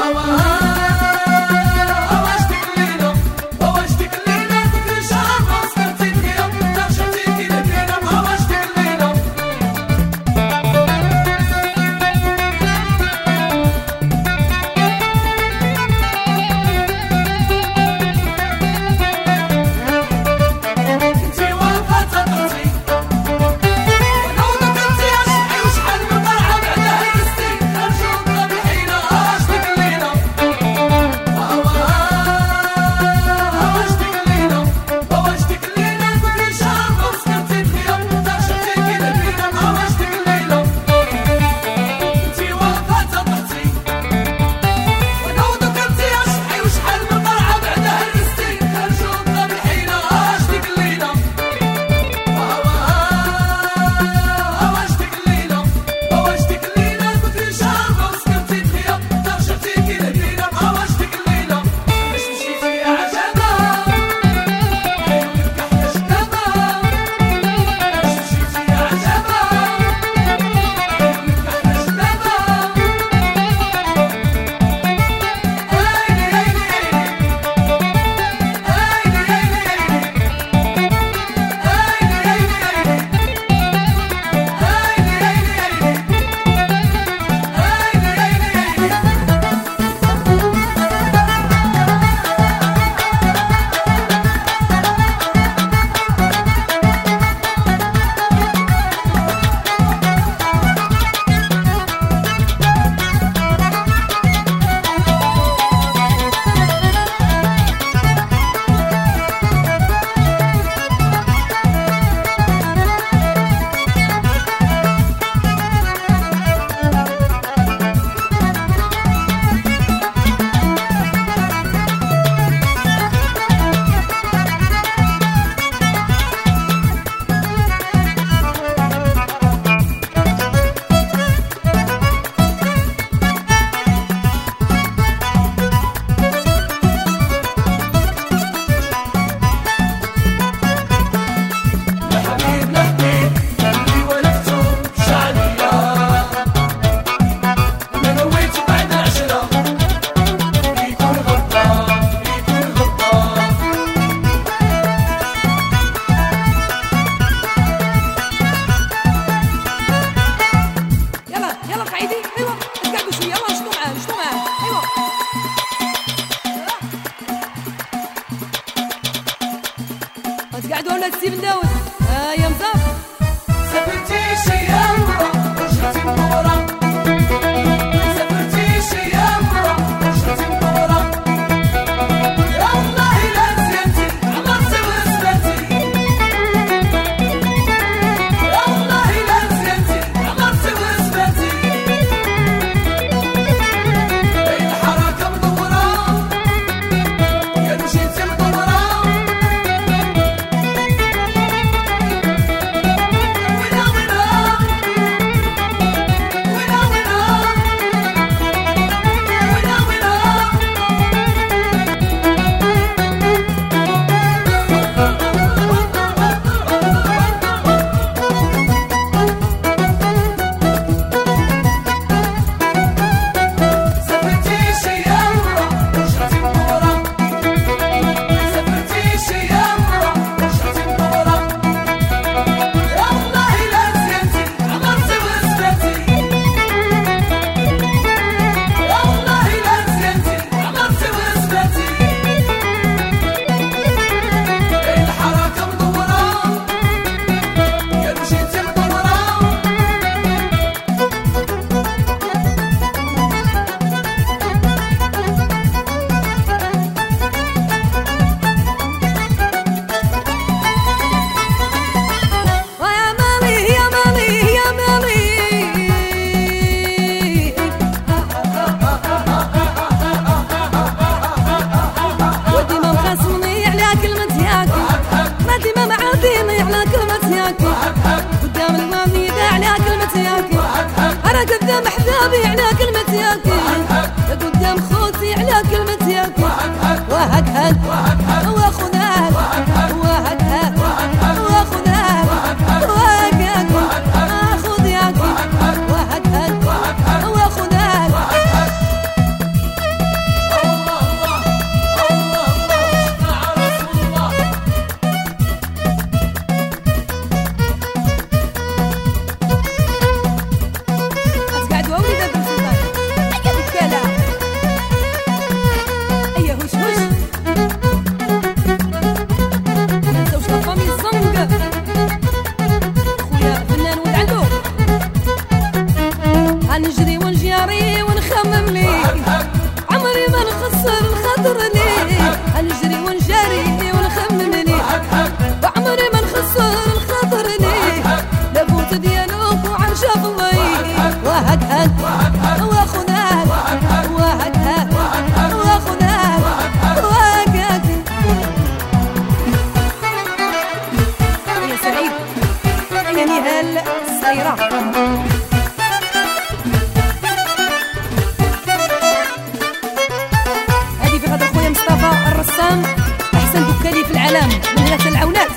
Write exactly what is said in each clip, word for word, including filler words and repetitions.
قعدوا ولا تسيب نداوز ها يا مزار سافرتي شي يا مرا رجعتي مورا سافرتي شي يا مرا رجعتي مورا يا الله لا نسيتي عمرتي وسبتي يا الله لا نسيتي عمرتي وسبتي بين حركة مدورة يا مشيتي مدورة قدام المامي على كلمة ياكي أنا قدام أحبابي على كلمة ياكي قدام خوتي على كلمة ياكي وهك هك واخذ هك وهك هك واخذ هك وهك هك اخذ ياكي وهك هك واخذ هك كالي في العالم من هنا العونات.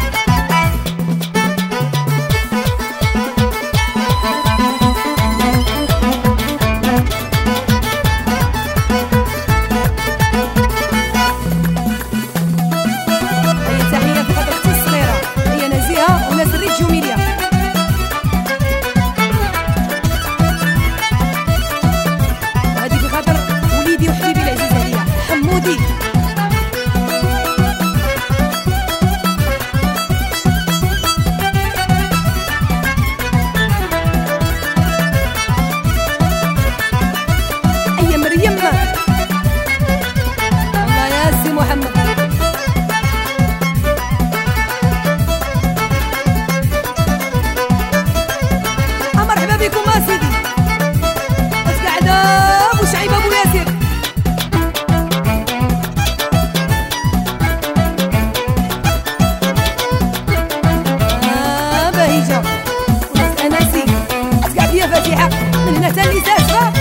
هي تحية في خاطر اختي الصغيرة هي نزيهة وناس الريت جوميليا. وهذه في خاطر وليدي وحبيبي العزيز عليا حمودي. الله يا سي محمد. مرحبا بكم اسيدي بس قاعده ابو شعيب ابو ياسر. اه بهيجه وناس اناسي بس قاعد فيها فاتحه من هنا تاني ساسفه.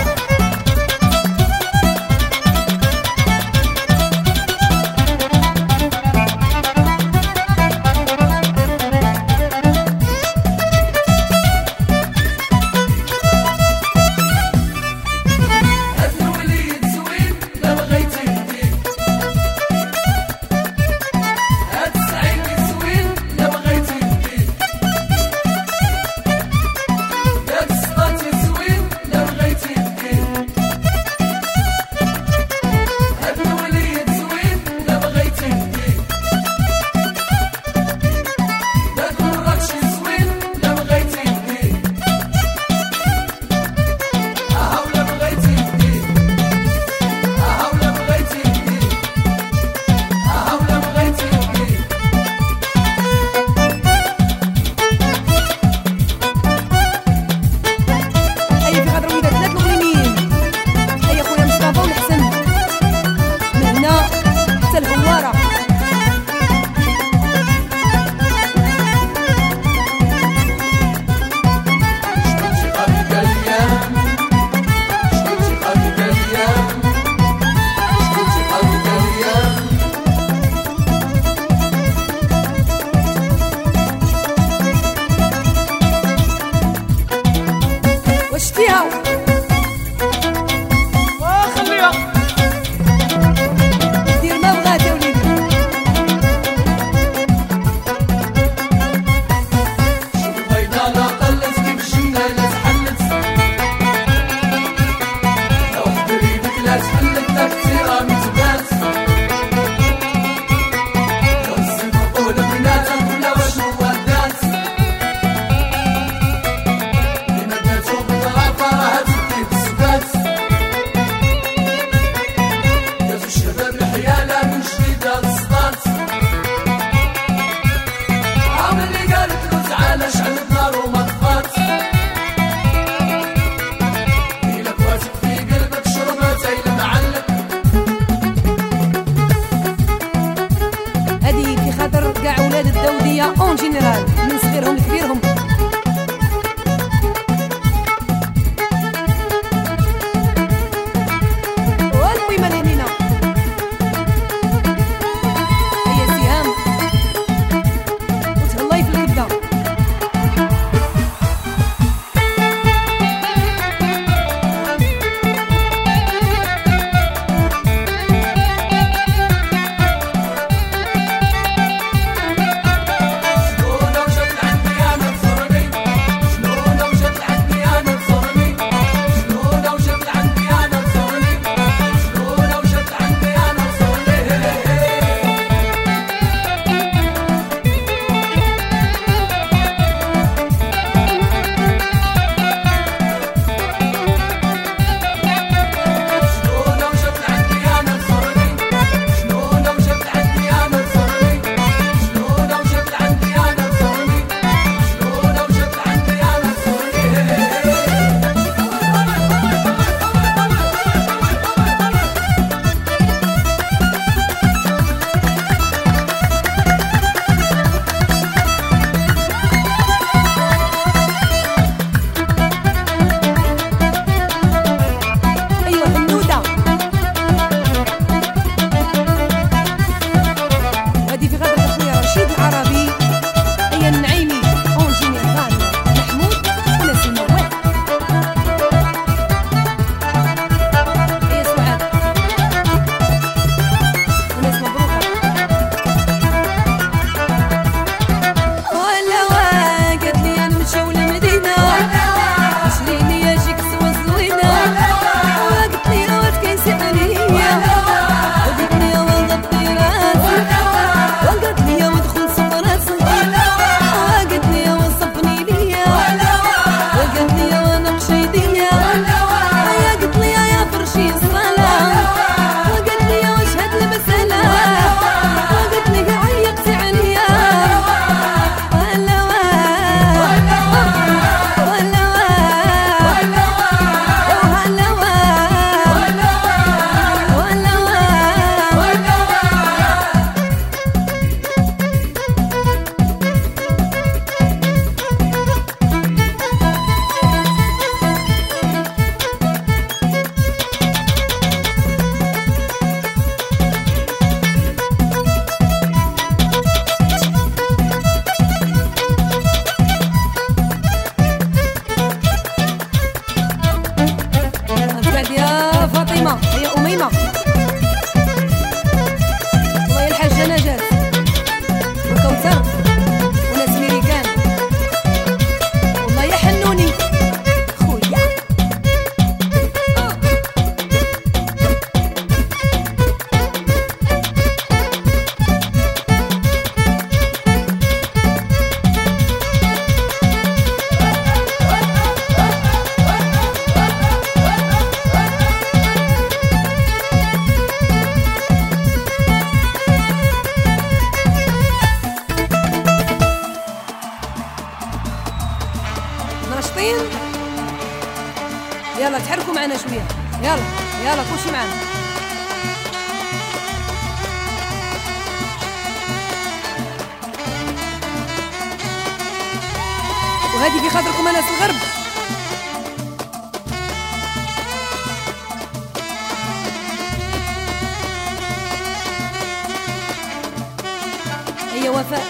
فيها وخليها دير ما بغات يا وليدي. شوف البيضة لا طلت كيف الجنة لا تحلت، لو حبيبك لا تحلت لا كثيرة متبات، لو الزيت طول بناتك ولا واش هو الذات، لما داتو بالغرفة راه تبكي بالثبات، داتو الشباب الحيالة من جديد هاد الصدات، عام اللي قالت له تعالى شعل النار وما طفات، إلا كواتك في قلبك شربة زي المعلق، معنا شويه. يلا يلا كلشي معنا. وهذه في خاطركم ناس الغرب. هي وفاء.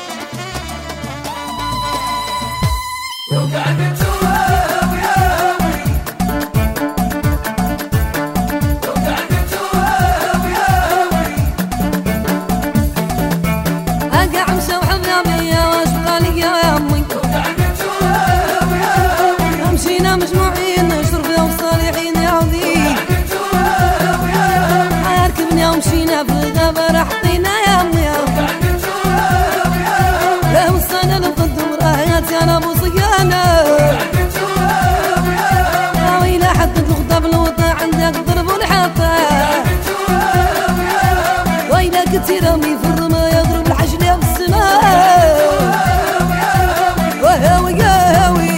مجموعين نشرب يوم صالحين يا عظيم. ركبنا ومشينا في الغابة راه حطينا يا امي. لا وصلنا للقدم رايات انا ابو صيانة. يا ويلي حطت الغدا بالوطا عندك ضرب والحطة. ويلك ترمي في الرمى يضرب الحجلة بالسماء. وهاوي هاوي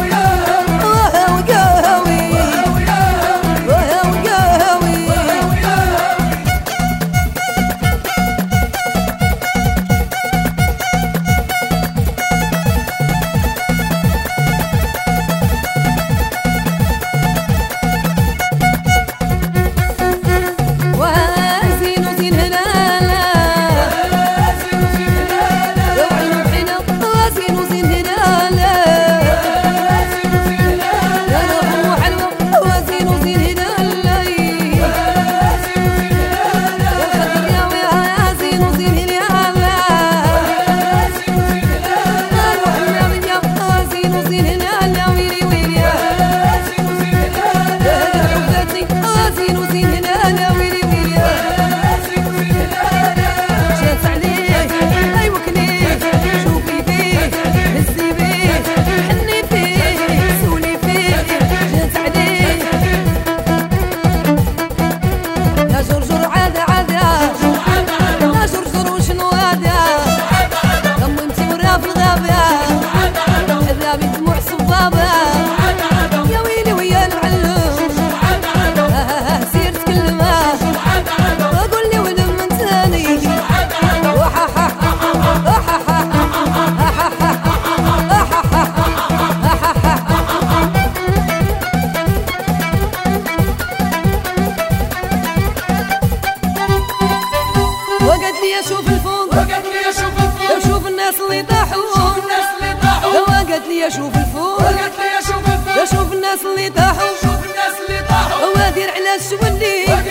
اشوف الفوق. وقت لي اشوف الفوق اشوف الناس اللي طاحوا. اشوف الناس اللي طاحوا. وقت لي اشوف الفوق. وقت لي اشوف الفوق اشوف الناس اللي طاحوا. اشوف الناس اللي طاحوا. وادير على الشولي.